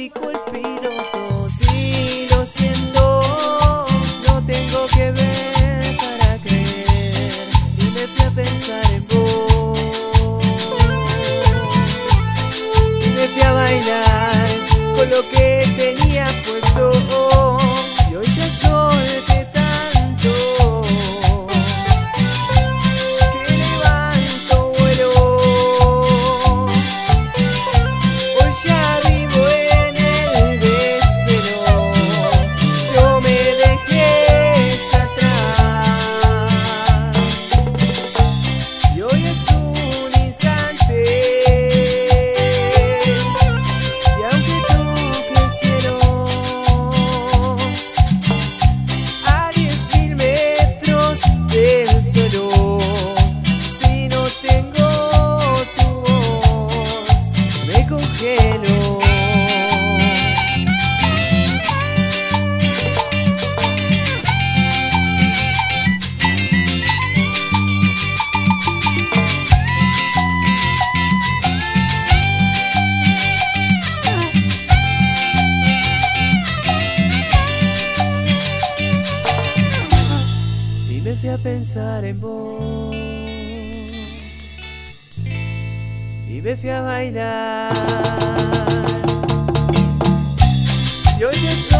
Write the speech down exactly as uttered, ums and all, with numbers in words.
automático el piloto. Si lo siento, no tengo que ver para creer. Y me fui a pensar en vos. Y me fui a bailar con lo que tenía puesto. Y hoy ya solté tanto que levanto vuelo. Hoy ya vivo en el desvelo. No me dejes atrás. Y hoy es un instante. Y aunque toque el cielo a diez mil metros del suelo, si no tengo tu voz, me congelo. Y me fui a pensar en vos. Y me fui a bailar. Y hoy ya